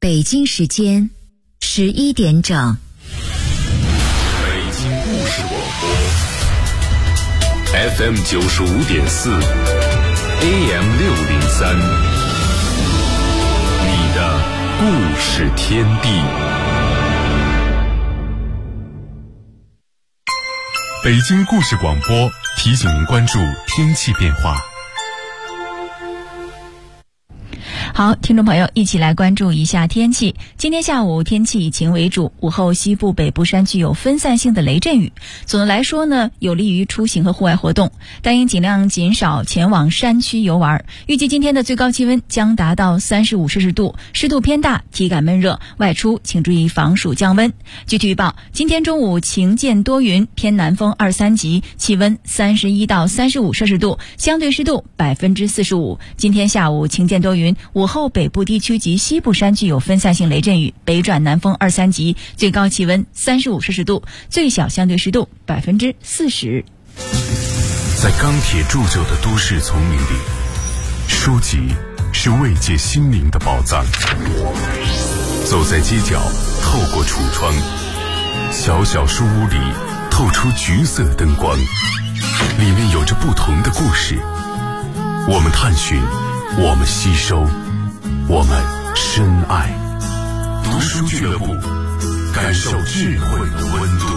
北京时间11点整。 北京故事广播 FM 95.4 AM 603，你的故事天地。北京故事广播提醒您关注天气变化。 好，听众朋友，一起来关注一下天气。今天下午天气以晴为主，午后西部北部山区有分散性的雷阵雨。总的来说呢，有利于出行和户外活动，但应尽量减少前往山区游玩。预计今天的最高气温将达到35摄氏度，湿度偏大，体感闷热，外出请注意防暑降温。具体预报，今天中午晴间多云，偏南风2-3级，气温31到35摄氏度，相对湿度45%。今天下午晴间多云，午后北部地区及西部山区有分散性雷阵雨，北转南风2-3级，最高气温35摄氏度，最小相对湿度40%。 在钢铁铸就的都市丛林里，书籍是慰藉心灵的宝藏。走在街角，透过橱窗，小小书屋里透出橘色灯光，里面有着不同的故事。我们探寻，我们吸收，我们深爱。读书俱乐部，感受智慧的温度。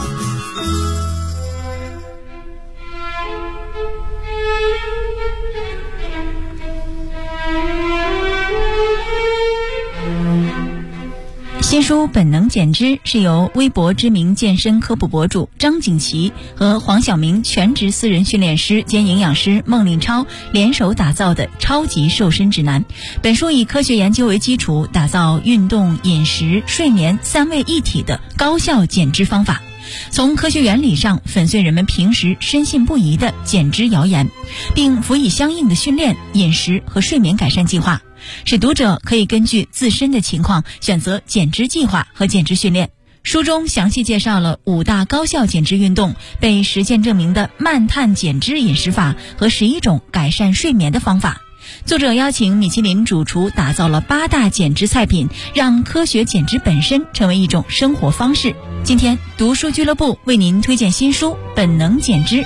新书《本能减脂》是由微博知名健身科普博主张景琦和黄晓明全职私人训练师兼营养师孟令超联手打造的超级瘦身指南。本书以科学研究为基础，打造运动、饮食、睡眠3位一体的高效减脂方法。从科学原理上粉碎人们平时深信不疑的减脂谣言，并辅以相应的训练、饮食和睡眠改善计划，使读者可以根据自身的情况选择减脂计划和减脂训练。书中详细介绍了5大高效减脂运动、被实践证明的慢碳减脂饮食法和11种改善睡眠的方法。作者邀请米其林主厨打造了8大减脂菜品，让科学减脂本身成为一种生活方式。今天读书俱乐部为您推荐新书《本能减脂》。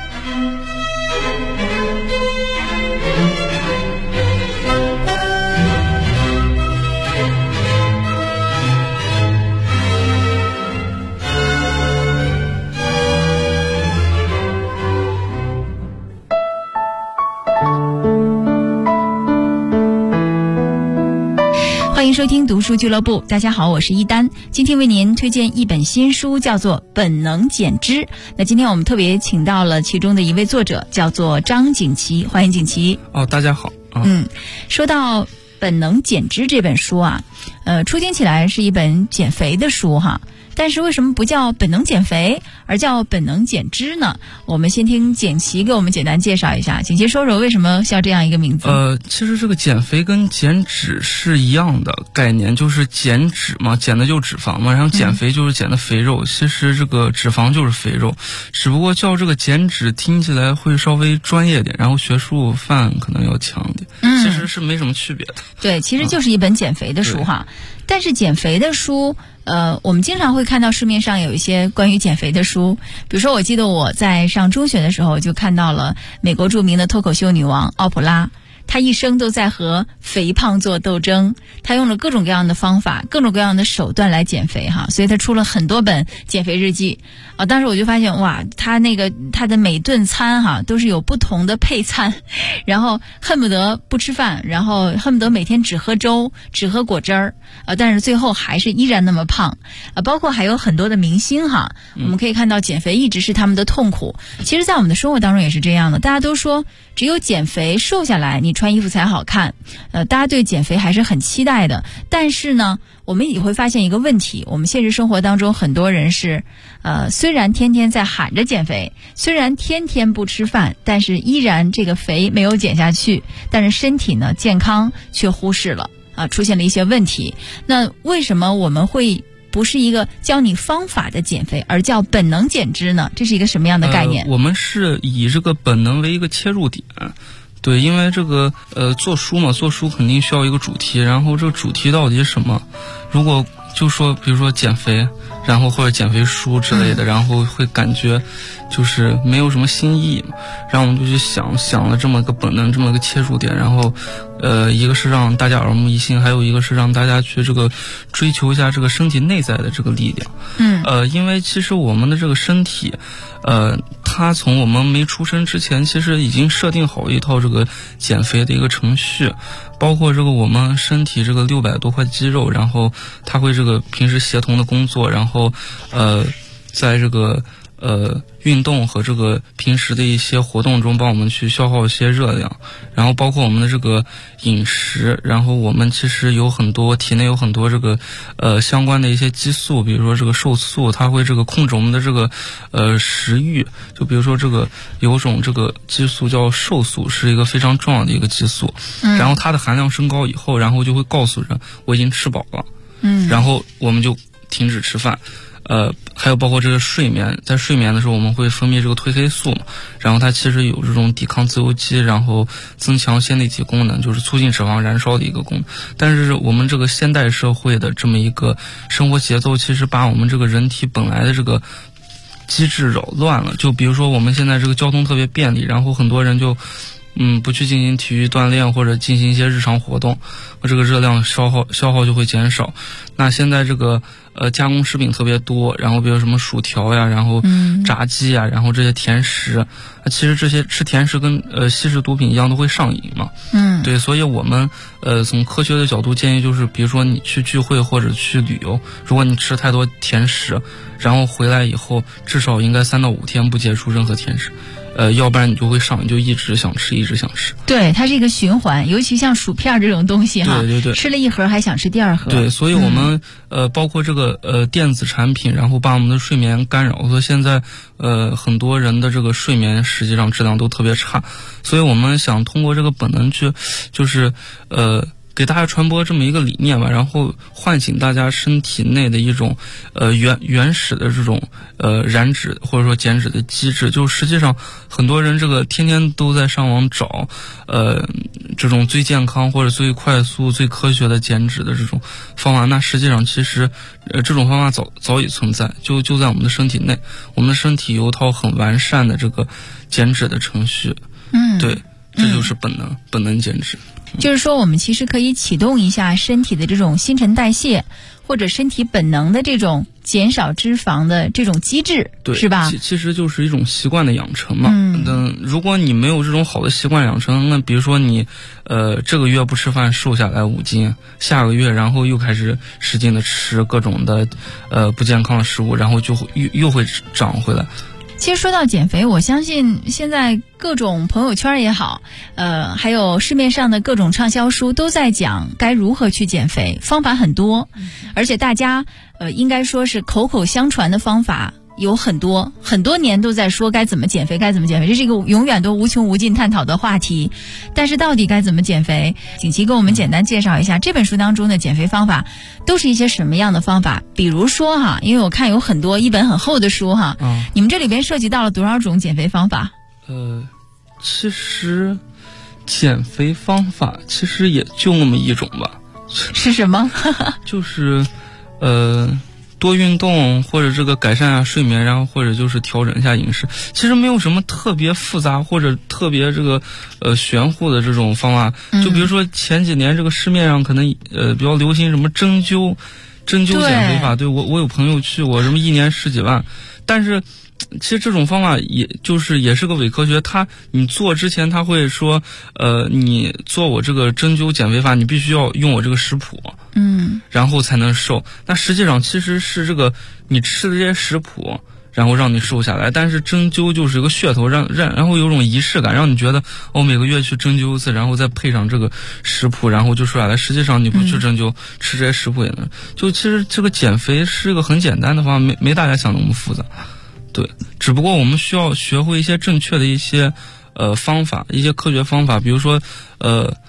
欢迎收听读书俱乐部，大家好，我是一丹。今天为您推荐一本新书，叫做《本能减脂》。那今天我们特别请到了其中的一位作者，叫做张景琦，欢迎景琦。 大家好。 说到《本能减脂》这本书啊，初听起来是一本减肥的书哈。但是为什么不叫本能减肥，而叫本能减脂呢？我们先听景琦给我们简单介绍一下。景琦说说为什么叫这样一个名字？ 其实这个减肥跟减脂是一样的概念，就是减脂嘛，减的就是脂肪嘛，然后减肥就是减的肥肉。其实这个脂肪就是肥肉，只不过叫这个减脂听起来会稍微专业点，然后学术范可能要强点。其实是没什么区别的。 对，其实就是一本减肥的书哈。但是减肥的书我们经常会看到市面上有一些关于减肥的书，比如说我记得我在上中学的时候就看到了美国著名的脱口秀女王奥普拉，她一生都在和肥胖做斗争，她用了各种各样的方法、各种各样的手段来减肥哈，所以她出了很多本减肥日记啊。当时我就发现哇，她的每顿餐哈都是有不同的配餐，然后恨不得不吃饭，然后恨不得每天只喝粥、只喝果汁儿但是最后还是依然那么胖包括还有很多的明星哈，我们可以看到减肥一直是他们的痛苦。其实在我们的生活当中也是这样的，大家都说只有减肥瘦下来你穿衣服才好看大家对减肥还是很期待的。但是呢，我们也会发现一个问题，我们现实生活当中很多人是虽然天天在喊着减肥，虽然天天不吃饭，但是依然这个肥没有减下去，但是身体呢健康却忽视了出现了一些问题。那为什么我们会不是一个教你方法的减肥，而叫本能减脂呢？这是一个什么样的概念？ 我们是以这个本能为一个切入点， 对，因为这个做书嘛，做书肯定需要一个主题，然后这个主题到底是什么？如果就说比如说减肥，然后或者减肥书之类的，然后会感觉就是没有什么新意嘛，然后我们就去想了这么个本能，这么个切入点，然后一个是让大家耳目一新，还有一个是让大家去这个追求一下这个身体内在的这个力量。因为其实我们的这个身体它从我们没出生之前其实已经设定好一套这个减肥的一个程序，包括这个我们身体这个600多块肌肉，然后它会这个平时协同的工作，然后在这个运动和这个平时的一些活动中帮我们去消耗一些热量，然后包括我们的这个饮食，然后我们其实有很多体内有很多这个相关的一些激素，比如说这个瘦素，它会这个控制我们的这个食欲，就比如说这个有种这个激素叫瘦素，是一个非常重要的一个激素，然后它的含量升高以后，然后就会告诉人我已经吃饱了，然后我们就停止吃饭。还有包括这个睡眠，在睡眠的时候我们会分泌这个褪黑素嘛，然后它其实有这种抵抗自由基，然后增强线粒体功能，就是促进脂肪燃烧的一个功能。但是我们这个现代社会的这么一个生活节奏，其实把我们这个人体本来的这个机制扰乱了。就比如说我们现在这个交通特别便利，然后很多人就不去进行体育锻炼或者进行一些日常活动，这个热量消耗就会减少。那现在这个加工食品特别多，然后比如什么薯条呀，然后炸鸡呀，然后这些甜食，其实这些吃甜食跟吸食毒品一样都会上瘾嘛。对，所以我们从科学的角度建议就是，比如说你去聚会或者去旅游，如果你吃太多甜食，然后回来以后至少应该3到5天不接触任何甜食。要不然你就会上瘾，就一直想吃。 对，它是一个循环，尤其像薯片这种东西哈， 对， 吃了一盒还想吃第2盒。 对，所以我们包括这个电子产品，然后把我们的睡眠干扰，所以现在很多人的这个睡眠实际上质量都特别差，所以我们想通过这个本能去，就是给大家传播这么一个理念吧，然后唤醒大家身体内的一种原始的这种燃脂或者说减脂的机制。就实际上很多人这个天天都在上网找这种最健康或者最快速最科学的减脂的这种方法，那实际上其实这种方法早已存在，就在我们的身体内，我们的身体有一套很完善的这个减脂的程序。对，这就是本能减脂。 就是说我们其实可以启动一下身体的这种新陈代谢，或者身体本能的这种减少脂肪的这种机制， 对， 是吧？ 其实就是一种习惯的养成嘛。如果你没有这种好的习惯养成，那比如说你这个月不吃饭瘦下来5斤，下个月然后又开始使劲的吃各种的不健康的食物，然后就会又会长回来。 其实说到减肥，我相信现在各种朋友圈也好，还有市面上的各种畅销书都在讲该如何去减肥，方法很多，而且大家应该说是口口相传的方法有很多年都在说该怎么减肥，这是一个永远都无穷无尽探讨的话题。但是到底该怎么减肥，景琦跟我们简单介绍一下这本书当中的减肥方法都是一些什么样的方法。比如说哈，因为我看有很多一本很厚的书哈，你们这里边涉及到了多少种减肥方法？ 其实减肥方法其实也就那么一种吧。 是什么？ 就是多运动，或者这个改善一下睡眠，然后或者就是调整一下饮食，其实没有什么特别复杂或者特别这个玄乎的这种方法。就比如说前几年这个市面上可能比较流行什么针灸减肥法，对，我有朋友去过，什么1年10几万，但是其实这种方法也是个伪科学。你做之前他会说你做我这个针灸减肥法，你必须要用我这个食谱，然后才能瘦。那实际上其实是这个你吃的这些食谱然后让你瘦下来，但是针灸就是一个噱头，然后有种仪式感，让你觉得每个月去针灸一次，然后再配上这个食谱，然后就瘦下来。实际上你不去针灸，吃这些食谱也能。就其实这个减肥是一个很简单的方法，没大家想的那么复杂。对，只不过我们需要学会一些正确的一些方法，一些科学方法，比如说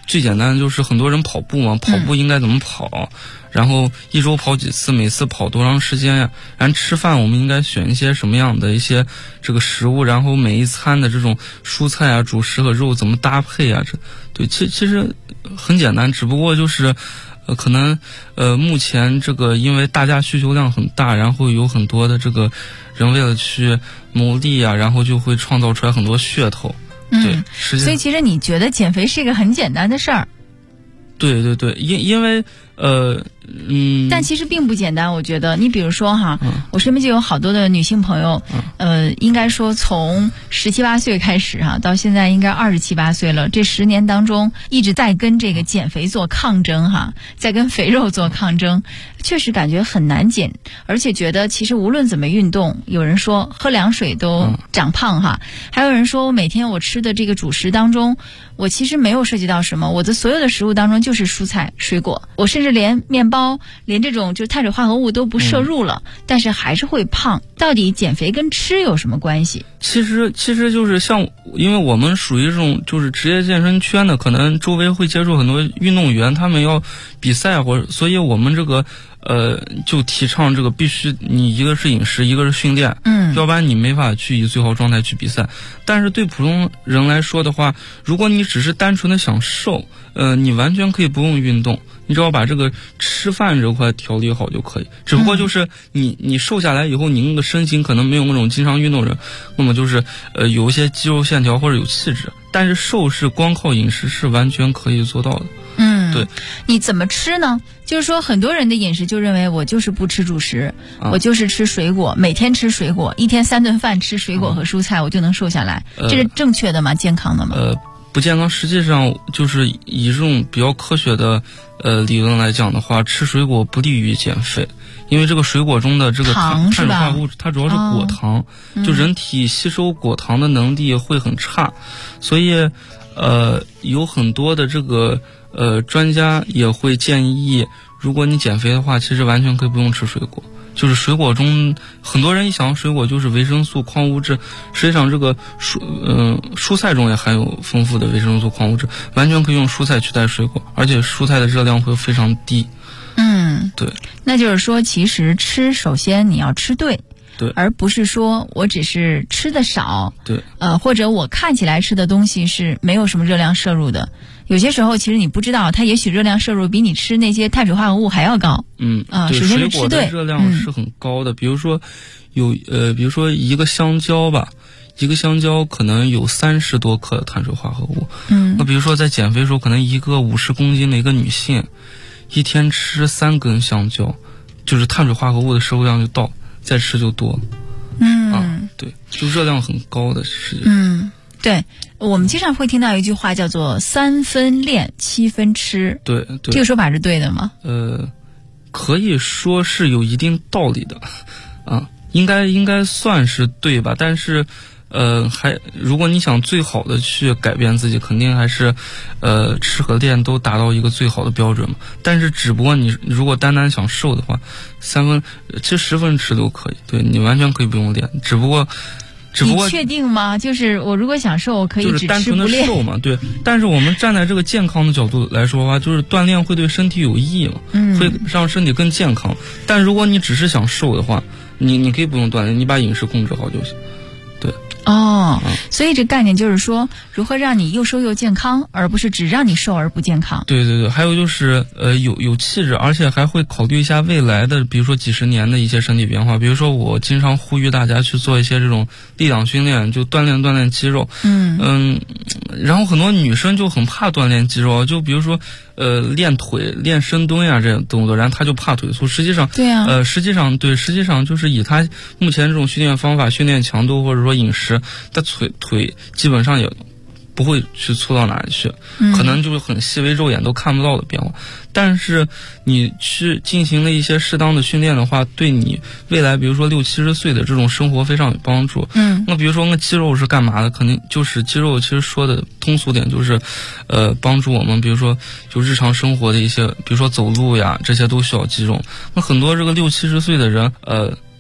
最简单的就是很多人跑步嘛，跑步应该怎么跑，然后一周跑几次，每次跑多长时间呀？然后吃饭我们应该选一些什么样的一些这个食物，然后每一餐的这种蔬菜啊、主食和肉怎么搭配啊？对，其实很简单，只不过就是可能目前这个因为大家需求量很大，然后有很多的这个人为了去牟利啊，然后就会创造出来很多噱头。对， 所以其实你觉得减肥是一个很简单的事儿？ 对，因为但其实并不简单。我觉得你比如说哈，我身边就有好多的女性朋友，应该说从17、18岁开始哈，到现在应该27、28岁了，这10年当中一直在跟这个减肥做抗争哈，在跟肥肉做抗争，确实感觉很难减，而且觉得其实无论怎么运动，有人说喝凉水都长胖哈，还有人说我每天我吃的这个主食当中，我其实没有涉及到什么，我的所有的食物当中就是蔬菜水果，我甚至连面包连这种就碳水化合物都不摄入了，但是还是会胖。到底减肥跟吃有什么关系？ 其实就是像，因为我们属于这种就是职业健身圈的，可能周围会接触很多运动员，他们要比赛所以我们这个就提倡这个必须你一个是饮食，一个是训练，要不然你没法去以最好状态去比赛。但是对普通人来说的话，如果你只是单纯的想瘦，你完全可以不用运动，你只要把这个吃饭这块调理好就可以。只不过就是你瘦下来以后，你那个身形可能没有那种经常运动人，那么就是有一些肌肉线条或者有气质，但是瘦是光靠饮食是完全可以做到的。对， 你怎么吃呢？就是说很多人的饮食就认为我就是不吃主食，我就是吃水果，每天吃水果，一天3顿饭吃水果和蔬菜，我就能瘦下来，这是正确的吗？健康的吗？ 不健康。实际上就是以这种比较科学的理论来讲的话，吃水果不利于减肥，因为这个水果中的这个碳水化合物它主要是果糖，就人体吸收果糖的能力会很差，所以有很多的这个专家也会建议，如果你减肥的话，其实完全可以不用吃水果。就是水果中很多人一想水果就是维生素、矿物质，实际上这个蔬菜中也含有丰富的维生素、矿物质，完全可以用蔬菜取代水果，而且蔬菜的热量会非常低。对。 那就是说，其实吃首先你要吃对，而不是说我只是吃的少，或者我看起来吃的东西是没有什么热量摄入的。有些时候其实你不知道，它也许热量摄入比你吃那些碳水化合物还要高。首先是吃对。水果的热量是很高的，比如说比如说一个香蕉吧，一个香蕉可能有30多克的碳水化合物。那比如说在减肥的时候，可能一个50公斤的一个女性，一天吃3根香蕉，就是碳水化合物的摄入量就到，再吃就多。对，就热量很高的事情。 对，我们经常会听到一句话叫做3分练7分吃。对，这个说法是对的吗？ 可以说是有一定道理的，应该算是对吧？但是如果你想最好的去改变自己，肯定还是吃和练都达到一个最好的标准嘛。但是只不过你如果单单想瘦的话其实10分吃都可以，对，你完全可以不用练，只不过你确定吗？就是我如果想瘦，我可以只吃不练，就是单纯的瘦嘛。对，但是我们站在这个健康的角度来说的话，就是锻炼会对身体有益嘛，会让身体更健康。但如果你只是想瘦的话，你可以不用锻炼，你把饮食控制好就行。对。 所以这概念就是说，如何让你又瘦又健康，而不是只让你瘦而不健康。 对，还有就是有气质，而且还会考虑一下未来的，比如说几十年的一些身体变化。比如说我经常呼吁大家去做一些这种力量训练，就锻炼肌肉。然后很多女生就很怕锻炼肌肉，就比如说练腿、练深蹲呀这种动作，然后她就怕腿粗。实际上实际上就是以她目前这种训练方法、训练强度或者说饮食，她腿基本上也不会去粗到哪里去，可能就是很细微肉眼都看不到的变化。但是你去进行了一些适当的训练的话，对你未来比如说60、70岁的这种生活非常有帮助。那比如说那肌肉是干嘛的？肯定就是肌肉，其实说的通俗点就是帮助我们比如说就日常生活的一些，比如说走路呀，这些都需要肌肉。那很多这个60、70岁的人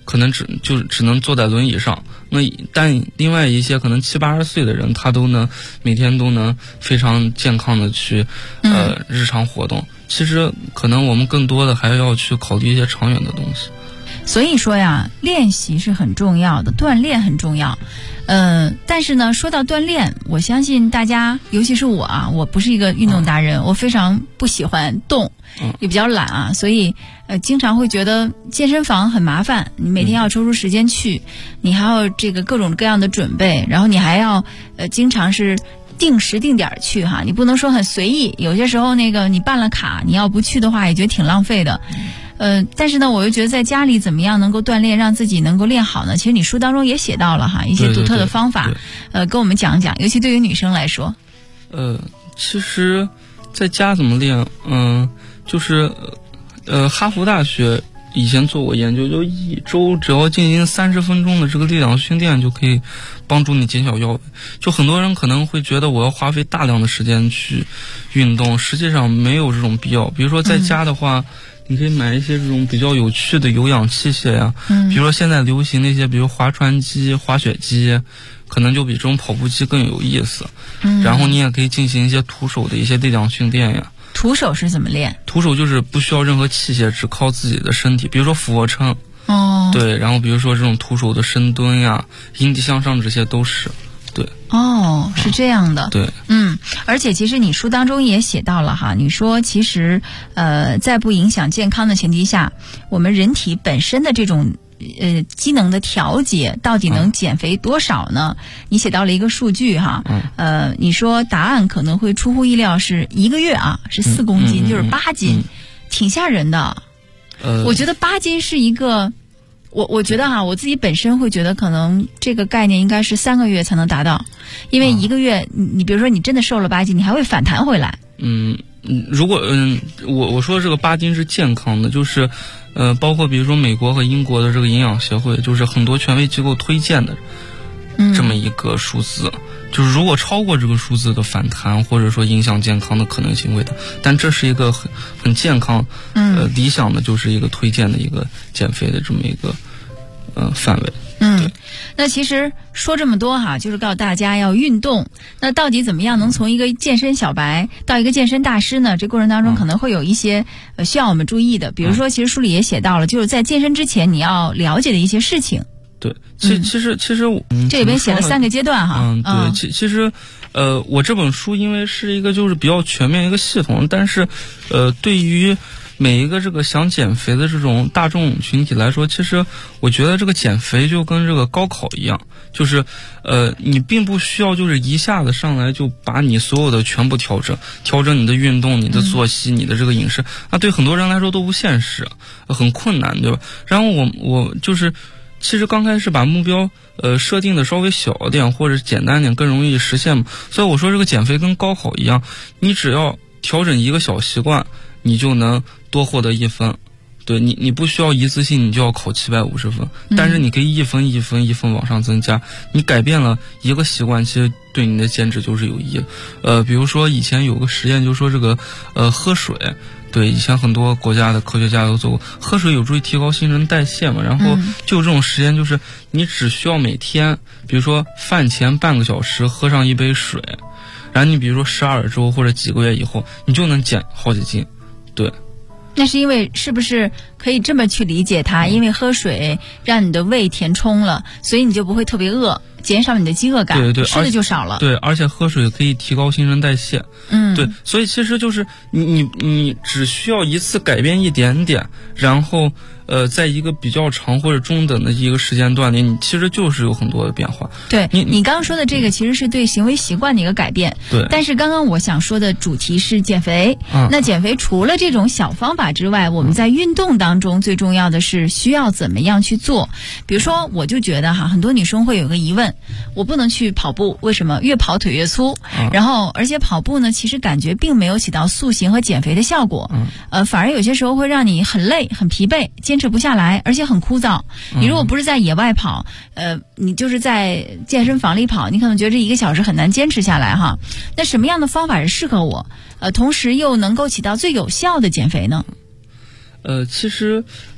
可能只能坐在轮椅上。但另外一些可能70、80岁的人，他都能每天都能非常健康的去日常活动。其实可能我们更多的还要去考虑一些长远的东西。 所以说呀，练习是很重要的，锻炼很重要。但是呢，说到锻炼，我相信大家，尤其是我啊，我不是一个运动达人，我非常不喜欢动，也比较懒啊，所以经常会觉得健身房很麻烦，你每天要抽出时间去，你还要这个各种各样的准备，然后你还要经常是定时定点去哈，你不能说很随意，有些时候那个你办了卡，你要不去的话也觉得挺浪费的。但是呢，我又觉得在家里怎么样能够锻炼，让自己能够练好呢？其实你书当中也写到了哈一些独特的方法，跟我们讲讲，尤其对于女生来说。 其实在家怎么练？就是哈佛大学以前做过研究，就一周只要进行30分钟的这个力量训练，就可以帮助你减小腰围。就很多人可能会觉得我要花费大量的时间去运动，实际上没有这种必要。比如说在家的话，你可以买一些这种比较有趣的有氧器械呀，比如说现在流行那些，比如划船机、滑雪机，可能就比这种跑步机更有意思。然后你也可以进行一些徒手的一些力量训练呀。 徒手是怎么练？ 徒手就是不需要任何器械，只靠自己的身体，比如说俯卧撑。对，然后比如说这种徒手的深蹲呀、引体向上，这些都是。对。 是这样的。 对。 而且其实你书当中也写到了哈，你说其实在不影响健康的前提下，我们人体本身的这种机能的调节到底能减肥多少呢？你写到了一个数据哈，你说答案可能会出乎意料，是1个月啊是4公斤，就是8斤，挺吓人的。我觉得8斤是一个。我觉得哈，我自己本身会觉得可能这个概念应该是3个月才能达到，因为1个月你比如说你真的瘦了8斤，你还会反弹回来。 如果我说这个8斤是健康的，就是包括比如说美国和英国的这个营养协会，就是很多权威机构推荐的这么一个数字，就是如果超过这个数字的反弹或者说影响健康的可能性会大，但这是一个很健康理想的，就是一个推荐的一个减肥的这么一个范围。 那其实说这么多哈，就是告诉大家要运动。那到底怎么样能从一个健身小白到一个健身大师呢？这过程当中可能会有一些需要我们注意的，比如说，其实书里也写到了，就是在健身之前你要了解的一些事情。 对，其实这里边写了3个阶段哈。 对，其实我这本书因为是一个就是比较全面一个系统，但是对于每一个这个想减肥的这种大众群体来说，其实我觉得这个减肥就跟这个高考一样，就是你并不需要就是一下子上来就把你所有的全部调整你的运动、你的作息、你的这个饮食，那对很多人来说都不现实，很困难，对吧？然后我就是其实刚开始把目标设定的稍微小一点或者简单一点更容易实现嘛，所以我说这个减肥跟高考一样，你只要调整一个小习惯，你就能多获得1分。对，你不需要一次性你就要考750分，但是你可以1分1分1分往上增加。你改变了一个习惯，其实对你的减脂就是有益的。比如说以前有个实验，就说这个喝水，对，以前很多国家的科学家都做过，喝水有助于提高新陈代谢嘛。然后就有这种实验，就是你只需要每天，比如说饭前半个小时喝上1杯水，然后你比如说12周或者几个月以后，你就能减好几斤。对。 那是因为是不是可以这么去理解它？因为喝水让你的胃填充了，所以你就不会特别饿，减少你的饥饿感， 对对， 吃的就少了。 对，而且喝水可以提高新陈代谢。对，所以其实就是你只需要一次改变一点点，然后在一个比较长或者中等的一个时间段里，你其实就是有很多的变化。 对，你刚刚说的这个其实是对行为习惯的一个改变。 对。 但是刚刚我想说的主题是减肥。那减肥除了这种小方法之外，我们在运动当中最重要的是需要怎么样去做。比如说，我就觉得哈，很多女生会有个疑问，我不能去跑步，为什么？越跑腿越粗。然后，而且跑步呢，其实感觉并没有起到塑形和减肥的效果。反而有些时候会让你很累、很疲惫，坚持不下来，而且很枯燥。你如果不是在野外跑，你就是在健身房里跑，你可能觉得这1个小时很难坚持下来哈。那什么样的方法是适合我？同时又能够起到最有效的减肥呢？ 其实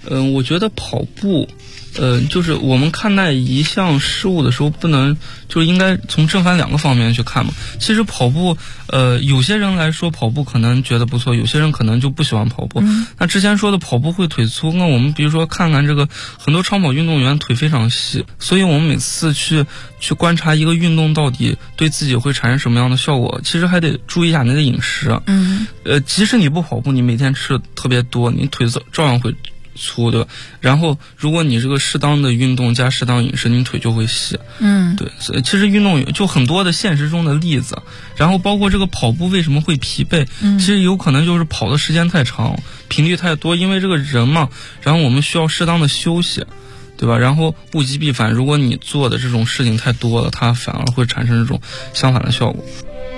我觉得跑步，就是我们看待一项事物的时候，不能就应该从正反两个方面去看嘛。其实跑步，有些人来说跑步可能觉得不错，有些人可能就不喜欢跑步。那之前说的跑步会腿粗，那我们比如说看看这个很多长跑运动员腿非常细，所以我们每次去观察一个运动到底对自己会产生什么样的效果，其实还得注意一下你的饮食。即使你不跑步，你每天吃的特别多，你腿照样会粗，对吧？然后如果你这个适当的运动加适当饮食，你腿就会细。对，所以其实运动就很多的现实中的例子，然后包括这个跑步为什么会疲惫，其实有可能就是跑的时间太长，频率太多，因为这个人嘛，然后我们需要适当的休息，对吧？然后物极必反，如果你做的这种事情太多了，它反而会产生这种相反的效果。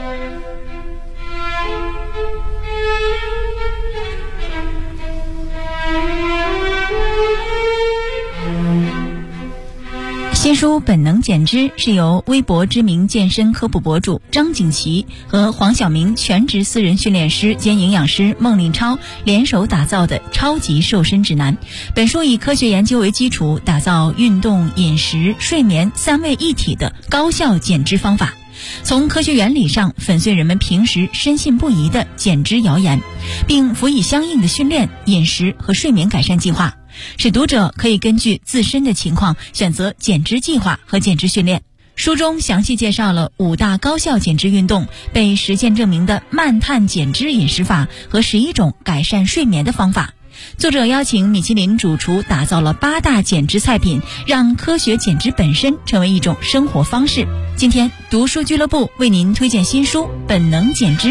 新书《本能减脂》是由微博知名健身科普博主张景琦和黄晓明全职私人训练师兼营养师孟令超联手打造的超级瘦身指南。本书以科学研究为基础，打造运动、饮食、睡眠三位一体的高效减脂方法。从科学原理上粉碎人们平时深信不疑的减脂谣言，并辅以相应的训练、饮食和睡眠改善计划，使读者可以根据自身的情况选择减脂计划和减脂训练。书中详细介绍了5大高效减脂运动、被实践证明的慢碳减脂饮食法和11种改善睡眠的方法。作者邀请米其林主厨打造了8大减脂菜品，让科学减脂本身成为一种生活方式。今天读书俱乐部为您推荐新书《本能减脂》。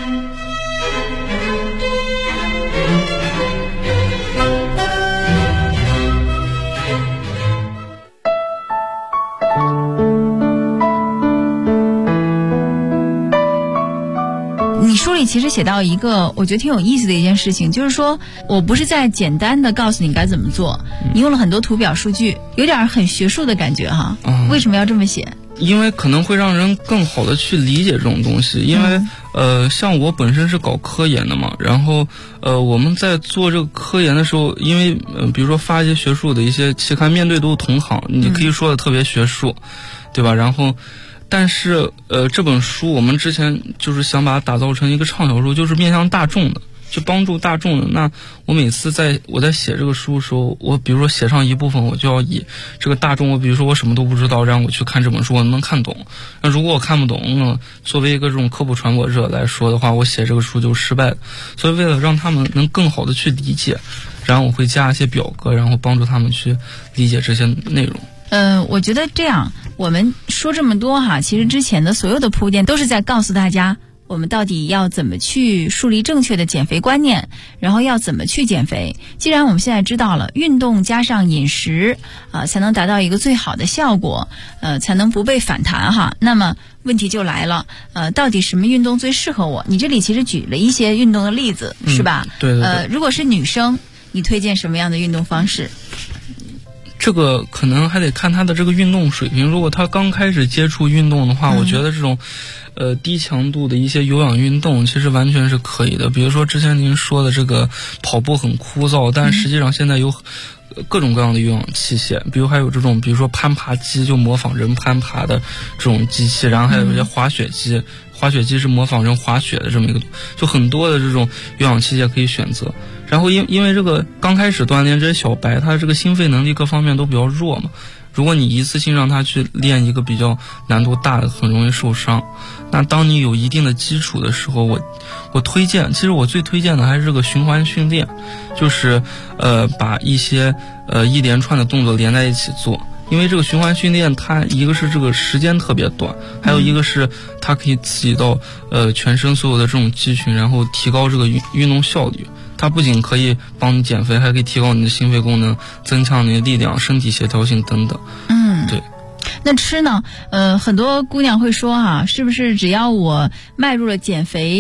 你书里其实写到一个我觉得挺有意思的一件事情，就是说我不是在简单的告诉你该怎么做，你用了很多图表数据，有点很学术的感觉哈。为什么要这么写？ 因为可能会让人更好的去理解这种东西，因为像我本身是搞科研的嘛，然后我们在做这个科研的时候，因为比如说发一些学术的一些期刊，面对都是同行，你可以说的特别学术，对吧？然后但是这本书我们之前就是想把它打造成一个畅销书，就是面向大众的，去帮助大众的。那我每次我在写这个书的时候，我比如说写上一部分，我就要以这个大众，我比如说我什么都不知道，让我去看这本书，我能看懂。那如果我看不懂，作为一个这种科普传播者来说的话，我写这个书就失败了。所以为了让他们能更好的去理解，然后我会加一些表格，然后帮助他们去理解这些内容。 我觉得这样，我们说这么多哈，其实之前的所有的铺垫都是在告诉大家，我们到底要怎么去树立正确的减肥观念，然后要怎么去减肥。既然我们现在知道了运动加上饮食才能达到一个最好的效果，才能不被反弹哈。那么问题就来了，到底什么运动最适合我？你这里其实举了一些运动的例子，是吧？ 对对对。 如果是女生，你推荐什么样的运动方式？ 这个可能还得看他的这个运动水平。如果他刚开始接触运动的话，我觉得这种低强度的一些有氧运动其实完全是可以的。比如说之前您说的这个跑步很枯燥，但实际上现在有各种各样的有氧器械，比如还有这种比如说攀爬机，就模仿人攀爬的这种机器，然后还有一些滑雪机，滑雪机是模仿人滑雪的这么一个，就很多的这种有氧器械可以选择。然后因为这个刚开始锻炼这些小白，他这个心肺能力各方面都比较弱嘛，如果你一次性让他去练一个比较难度大的，很容易受伤。那当你有一定的基础的时候，我推荐，其实我最推荐的还是这个循环训练，就是把一些一连串的动作连在一起做。因为这个循环训练，它一个是这个时间特别短，还有一个是它可以刺激到全身所有的这种肌群，然后提高这个运动效率。它不仅可以帮你减肥，还可以提高你的心肺功能，增强你的力量、身体协调性等等。对。 那吃呢？很多姑娘会说是不是只要我迈入了减肥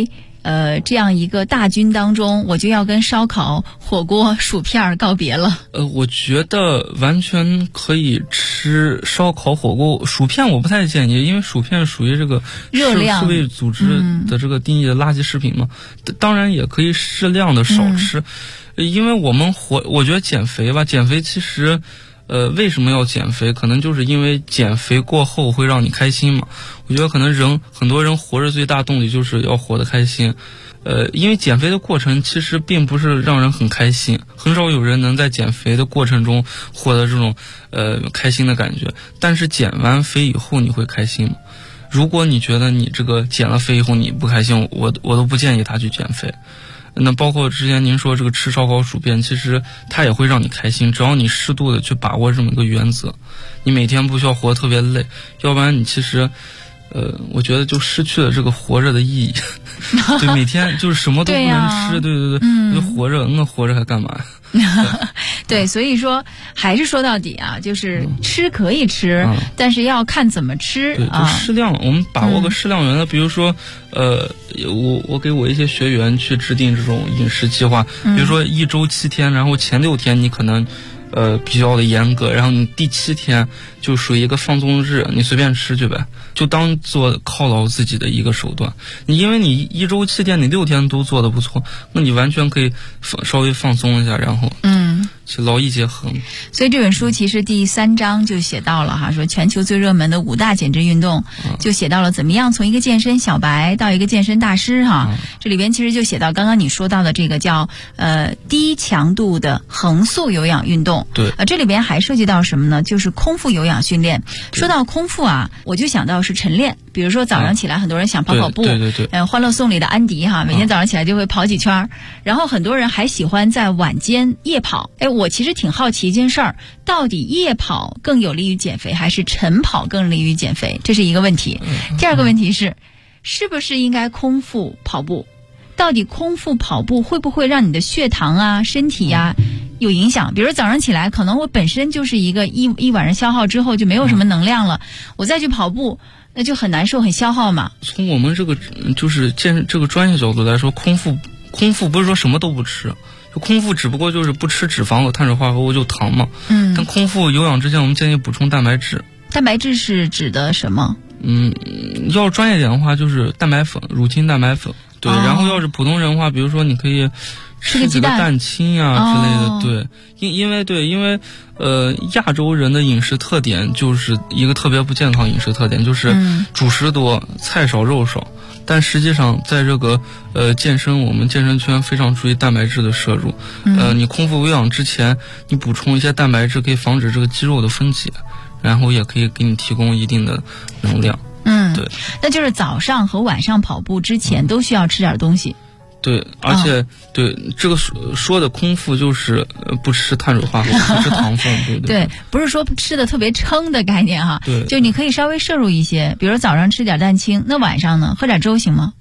这样一个大军当中，我就要跟烧烤、火锅、薯片告别了？ 我觉得完全可以吃烧烤、火锅、薯片，我不太建议，因为薯片属于这个热量世卫组织的这个定义的垃圾食品嘛。当然也可以适量的少吃，因为我觉得减肥吧，减肥其实。为什么要减肥？可能就是因为减肥过后会让你开心嘛。我觉得可能很多人活着最大动力就是要活得开心。因为减肥的过程其实并不是让人很开心，很少有人能在减肥的过程中获得这种开心的感觉。但是减完肥以后你会开心吗？如果你觉得你这个减了肥以后你不开心，我都不建议他去减肥。那包括之前您说这个吃烧烤薯片，其实它也会让你开心，只要你适度的去把握这么一个原则，你每天不需要活得特别累，要不然你其实我觉得就失去了这个活着的意义。对，每天就是什么都不能吃，对，就活着，活着还干嘛？ 对，所以说还是说到底啊，就是吃可以吃，但是要看怎么吃。 对，就适量，我们把握个适量原则。比如说，我给我一些学员去制定这种饮食计划，比如说1周7天，然后前6天你可能比较的严格，然后你第7天就属于一个放纵日，你随便吃去呗，就当做犒劳自己的一个手段。因为你1周7天，你6天都做得不错，那你完全可以稍微放松一下，然后去劳逸结合。 所以这本书其实第3章就写到了哈，说全球最热门的5大减脂运动，就写到了怎么样从一个健身小白到一个健身大师哈。这里边其实就写到刚刚你说到的这个叫低强度的横速有氧运动。 对， 这里边还涉及到什么呢？就是空腹有氧训练。说到空腹啊，我就想到是晨练。比如说早上起来很多人想跑跑步， 对， 欢乐颂里的安迪哈，每天早上起来就会跑几圈，然后很多人还喜欢在晚间夜跑。我其实挺好奇一件事儿，到底夜跑更有利于减肥还是晨跑更利于减肥？这是一个问题。第二个问题是不是应该空腹跑步？到底空腹跑步会不会让你的血糖啊、身体呀有影响？比如早上起来可能我本身就是一个一晚上消耗之后就没有什么能量了，我再去跑步那就很难受，很消耗嘛。 从我们这个就是这个专业角度来说，空腹不是说什么都不吃，就空腹只不过就是不吃脂肪和碳水化合物就糖嘛。但空腹有氧之前我们建议补充蛋白质。 蛋白质是指的什么？ 要专业点的话就是蛋白粉，乳清蛋白粉。对，然后要是普通人的话，比如说你可以吃几个蛋清呀之类的。对，因为亚洲人的饮食特点就是一个特别不健康饮食特点，就是主食多，菜少肉少。但实际上在这个我们健身圈非常注意蛋白质的摄入。你空腹有氧之前，你补充一些蛋白质，可以防止这个肌肉的分解，然后也可以给你提供一定的能量。对， 那就是早上和晚上跑步之前都需要吃点东西。 对，而且对这个说的空腹就是不吃碳水化合物，不吃糖分，对。 对，不是说吃的特别撑的概念哈。 对， 就你可以稍微摄入一些，比如早上吃点蛋清，那晚上呢喝点粥行吗？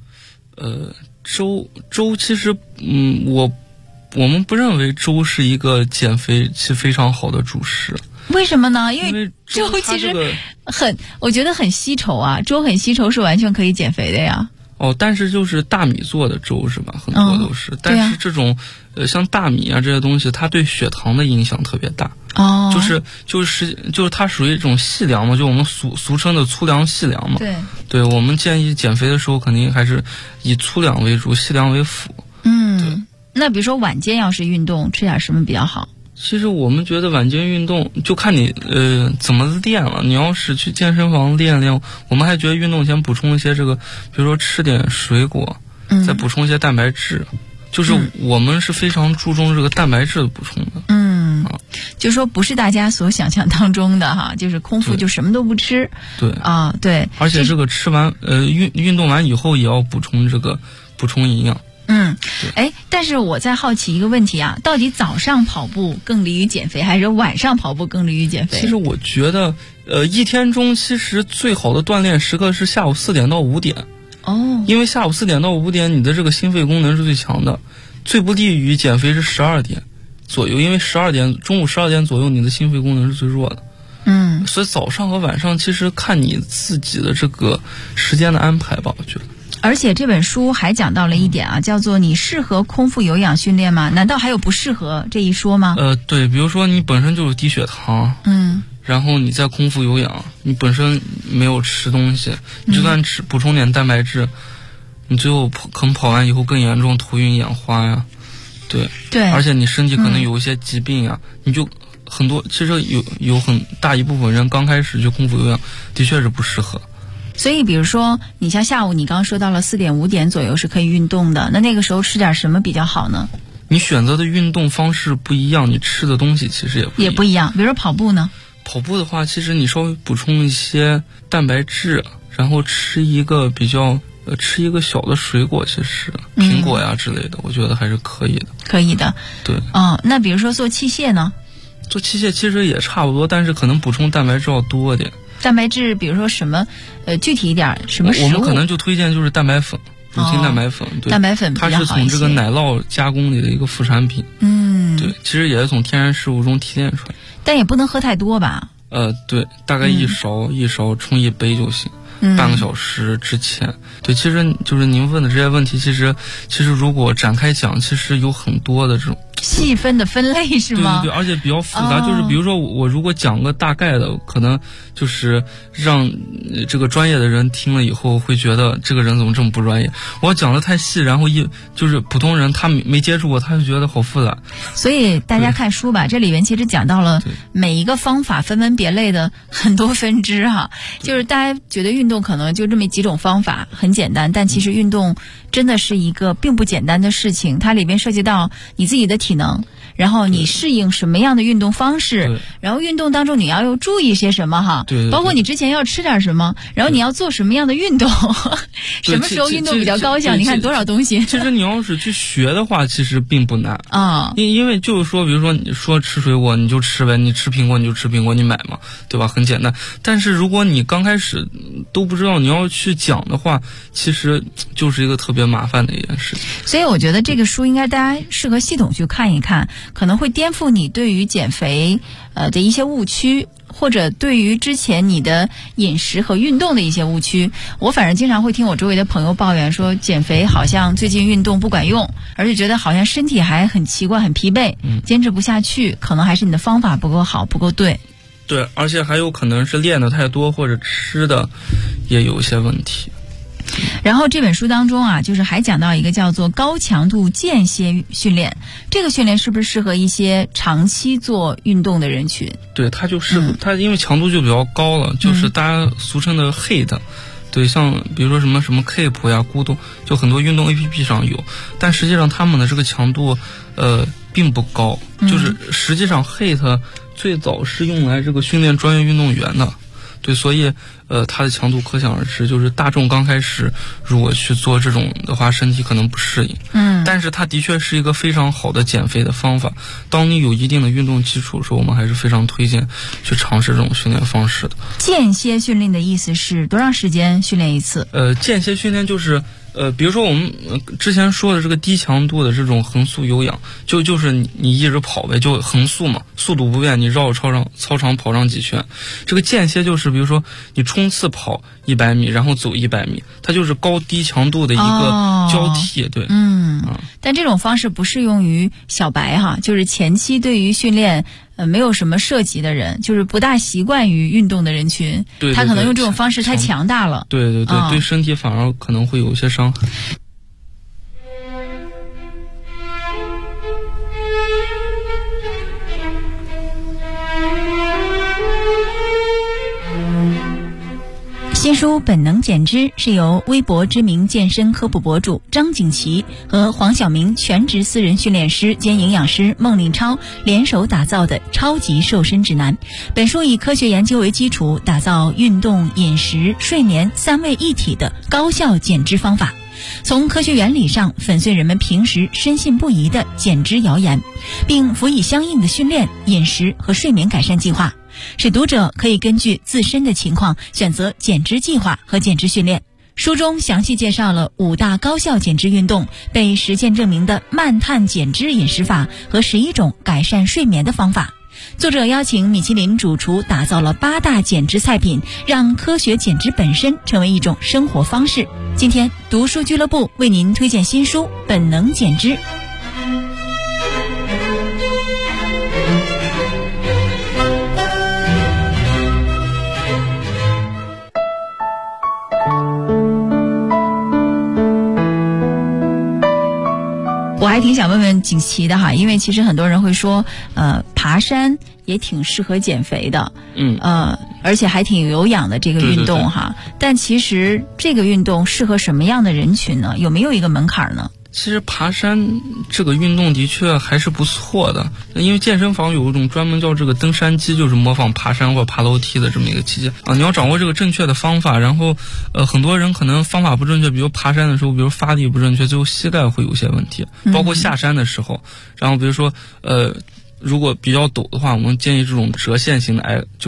粥其实我们不认为粥是一个减肥非常好的主食。 为什么呢？因为粥其实我觉得很稀稠啊，粥很稀稠是完全可以减肥的呀。 但是就是大米做的粥是吧？很多都是。但是这种像大米啊这些东西，它对血糖的影响特别大。就是它属于一种细粮嘛，就我们俗称的粗粮细粮嘛。对，我们建议减肥的时候肯定还是以粗粮为主，细粮为辅。对。 那比如说晚间要是运动，吃点什么比较好？ 其实我们觉得晚间运动就看你怎么练了。你要是去健身房练，我们还觉得运动前补充一些这个，比如说吃点水果，再补充一些蛋白质。就是我们是非常注重这个蛋白质的补充的。 就说不是大家所想象当中的哈，就是空腹就什么都不吃。 对啊，对。 而且这个吃完运动完以后也要补充营养。 但是我在好奇一个问题啊，到底早上跑步更利于减肥，还是晚上跑步更利于减肥？ 其实我觉得，一天中其实最好的锻炼时刻是下午4点到5点。因为下午4点到5点，你的这个心肺功能是最强的，最不利于减肥是12点左右，因为中午12点左右，你的心肺功能是最弱的。所以早上和晚上其实看你自己的这个时间的安排吧，我觉得。 而且这本书还讲到了一点啊，叫做你适合空腹有氧训练吗？难道还有不适合这一说吗？ 对，比如说你本身就是低血糖，然后你在空腹有氧，你本身没有吃东西，你就算补充点蛋白质，你最后可能跑完以后更严重，头晕眼花呀，对，而且你身体可能有一些疾病呀，你就很多，其实有很大一部分人刚开始去空腹有氧，的确是不适合。 所以比如说你像下午你刚刚说到了4点5点左右是可以运动的，那个时候吃点什么比较好呢？ 你选择的运动方式不一样，你吃的东西其实也不一样。 比如说跑步呢？ 跑步的话，其实你稍微补充一些蛋白质，然后吃一个小的水果，其实苹果呀之类的，我觉得还是可以的。 可以的。对。那比如说做器械呢？ 做器械其实也差不多，但是可能补充蛋白质要多点。 蛋白质比如说什么具体一点什么食物？ 我们可能就推荐就是蛋白粉，乳清蛋白粉。对， 蛋白粉比较好一些。 它是从这个奶酪加工里的一个副产品。对，其实也是从天然食物中提炼出来。 但也不能喝太多吧？ 对，大概一勺冲1杯就行。半个小时之前。对，其实就是您问的这些问题，其实如果展开讲，其实有很多的这种细分的分类是吗？ 对，而且比较复杂。就是比如说我如果讲个大概的，可能就是让这个专业的人听了以后会觉得这个人怎么这么不专业。我讲的太细，然后就是普通人他没接触过，他就觉得好复杂。 所以大家看书吧，这里面其实讲到了每一个方法分门别类的很多分支哈。就是大家觉得运动可能就这么几种方法很简单，但其实运动真的是一个并不简单的事情，它里边涉及到你自己的体能，然后你适应什么样的运动方式，然后运动当中你要有注意些什么哈，包括你之前要吃点什么，然后你要做什么样的运动，什么时候运动比较高效，你看多少东西。 其实你要是去学的话，其实并不难啊，因为就是说，比如说你说吃水果你就吃呗，你吃苹果你就吃苹果，你买嘛，对吧？很简单。但是如果你刚开始都不知道你要去讲的话，其实就是一个特别麻烦的一件事情。 所以我觉得这个书应该大家适合系统去看一看，可能会颠覆你对于减肥的一些误区，或者对于之前你的饮食和运动的一些误区。我反正经常会听我周围的朋友抱怨说，减肥好像最近运动不管用，而且觉得好像身体还很奇怪很疲惫，坚持不下去，可能还是你的方法不够好不够对。 对，而且还有可能是练的太多，或者吃的也有一些问题。 然后这本书当中啊，就是还讲到一个叫做高强度间歇训练，这个训练是不是适合一些长期做运动的人群？ 对，它就适合它，因为强度就比较高了，就是大家俗称的 HIIT。对，像比如说什么 Keep 呀、咕咚，就很多运动 APP 上有，但实际上他们的这个强度并不高，就是实际上 HIIT 最早是用来这个训练专业运动员的。对，所以它的强度可想而知，就是大众刚开始如果去做这种的话，身体可能不适应。但是它的确是一个非常好的减肥的方法。当你有一定的运动基础的时候，我们还是非常推荐去尝试这种训练方式的。 间歇训练的意思是多长时间训练一次？ 间歇训练就是比如说我们之前说的这个低强度的这种横速有氧，就是你一直跑呗，就横速嘛，速度不变，你绕操场跑上几圈。这个间歇就是比如说你冲刺跑100米，然后走100米，它就是高低强度的一个交替。对， 但这种方式不适用于小白哈，就是前期对于训练没有什么涉及的人，就是不大习惯于运动的人群， 对， 他可能用这种方式太强大了。 对，对身体反而可能会有一些伤害。 新书《本能减脂》是由微博知名健身科普博主张景琦和黄晓明全职私人训练师兼营养师孟令超联手打造的超级瘦身指南。本书以科学研究为基础，打造运动、饮食、睡眠3位一体的高效减脂方法，从科学原理上粉碎人们平时深信不疑的减脂谣言，并辅以相应的训练、饮食和睡眠改善计划，使读者可以根据自身的情况选择减脂计划和减脂训练。书中详细介绍了5大高效减脂运动、被实践证明的慢碳减脂饮食法和11种改善睡眠的方法， 作者邀请米其林主厨打造了8大减脂菜品，让科学减脂本身成为一种生活方式。今天读书俱乐部为您推荐新书《本能减脂》。我还挺想问问景琦的哈，因为其实很多人会说，爬山也挺适合减肥的，而且还挺有氧的这个运动哈。对。但其实这个运动适合什么样的人群呢？有没有一个门槛呢？ 其实爬山这个运动的确还是不错的，因为健身房有一种专门叫这个登山机，就是模仿爬山或者爬楼梯的这么一个器械啊。你要掌握这个正确的方法，然后很多人可能方法不正确，比如爬山的时候，比如发力不正确，最后膝盖会有些问题，包括下山的时候，然后比如说如果比较陡的话，我们建议这种折线型的就是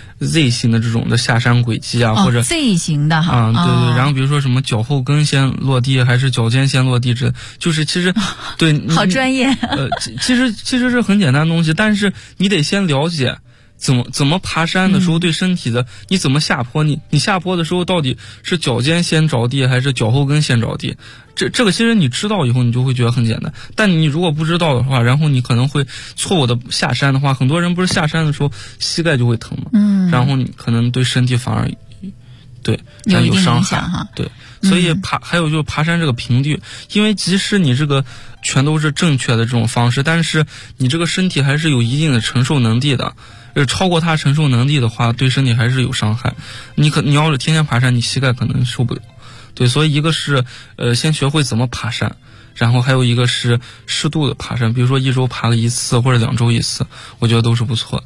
Z 型的这种的下山轨迹啊，或者 Z 型的哈， 对，然后比如说什么脚后跟先落地，还是脚尖先落地，就是其实对好专业。 其实是很简单的东西，但是你得先了解怎么爬山的时候对身体的，你怎么下坡，你下坡的时候到底是脚尖先着地还是脚后跟先着地，这个其实你知道以后你就会觉得很简单，但你如果不知道的话，然后你可能会错误的下山的话，很多人不是下山的时候膝盖就会疼嘛，然后你可能对身体反而有伤害哈。对，所以还有就是爬山这个频率，因为即使你这个全都是正确的这种方式，但是你这个身体还是有一定的承受能力的，超过它承受能力的话，对身体还是有伤害。你要是天天爬山，你膝盖可能受不了。对，所以一个是先学会怎么爬山，然后还有一个是适度的爬山，比如说1周爬个1次或者2周1次，我觉得都是不错的。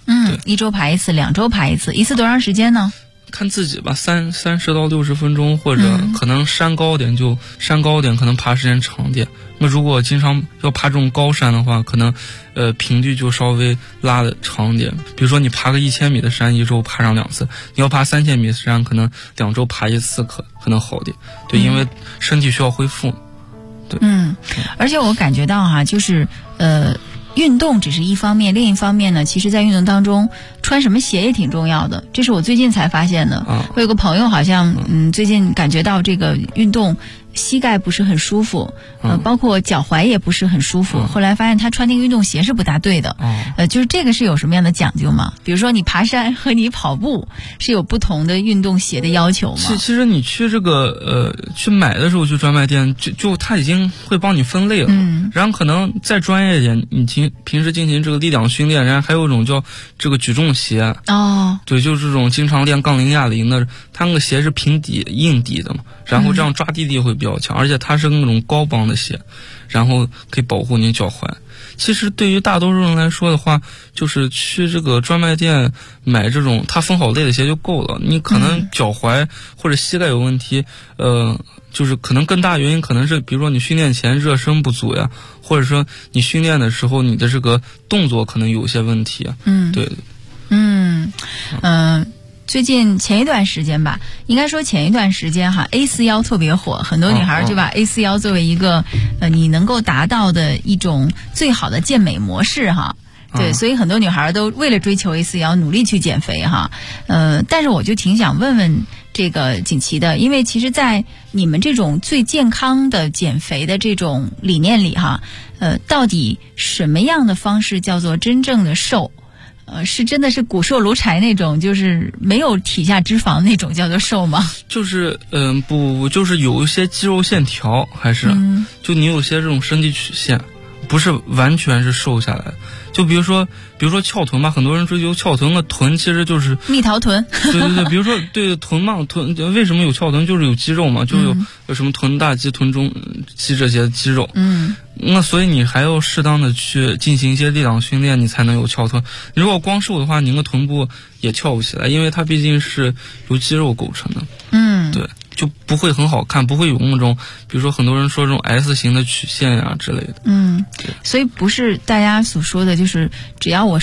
1周爬1次，2周爬1次，1次多长时间呢？ 看自己吧，30到60分钟，或者可能山高点可能爬时间长点。那如果经常要爬这种高山的话，可能频率就稍微拉的长点。比如说你爬个1000米的山，1周爬上2次；你要爬3000米的山，可能2周爬1次可能好点。对，因为身体需要恢复。对， 而且我感觉到哈，就是运动只是一方面，另一方面呢，其实在运动当中穿什么鞋也挺重要的，这是我最近才发现的。我有个朋友好像最近感觉到这个运动膝盖不是很舒服，包括脚踝也不是很舒服，后来发现他穿那个运动鞋是不大对的。就是这个是有什么样的讲究吗？比如说你爬山和你跑步是有不同的运动鞋的要求吗？ 其实你去这个去买的时候，去专卖店就他已经会帮你分类了。然后可能再专业一点，你平时进行这个力量训练，然后还有一种叫这个举重鞋。对，就是这种经常练杠铃哑铃的，它那个鞋是平底硬底的嘛，然后这样抓地力会比较强，而且它是那种高帮的鞋，然后可以保护你脚踝。其实对于大多数人来说的话，就是去这个专卖店买这种它分好类的鞋就够了。你可能脚踝或者膝盖有问题，就是可能更大原因可能是比如说你训练前热身不足呀，或者说你训练的时候你的这个动作可能有些问题。对。 最近前一段时间吧，应该说前一段时间哈 A41 特别火，很多女孩就把 A41 作为一个你能够达到的一种最好的健美模式哈。对，所以很多女孩都为了追求 A41 努力去减肥哈。但是我就挺想问问这个景琦的，因为其实在你们这种最健康的减肥的这种理念里哈，到底什么样的方式叫做真正的瘦？是真的是骨瘦如柴那种，就是没有体下脂肪那种叫做瘦吗？就是不，就是有一些肌肉线条，还是就你有些这种身体曲线，不是完全是瘦下来的。就比如说翘臀吧，很多人追求翘臀的臀其实就是蜜桃臀。 对，比如说对臀嘛，臀为什么有翘臀，就是有肌肉嘛，就有什么臀大肌、臀中肌这些肌肉。那所以你还要适当的去进行一些力量训练，你才能有翘臀。你如果光瘦的话，你那个臀部也翘不起来，因为它毕竟是由肌肉构成的。对，就不会很好看，不会有那种比如说很多人说这种 S 型的曲线呀之类的。 所以不是大家所说的就是只要我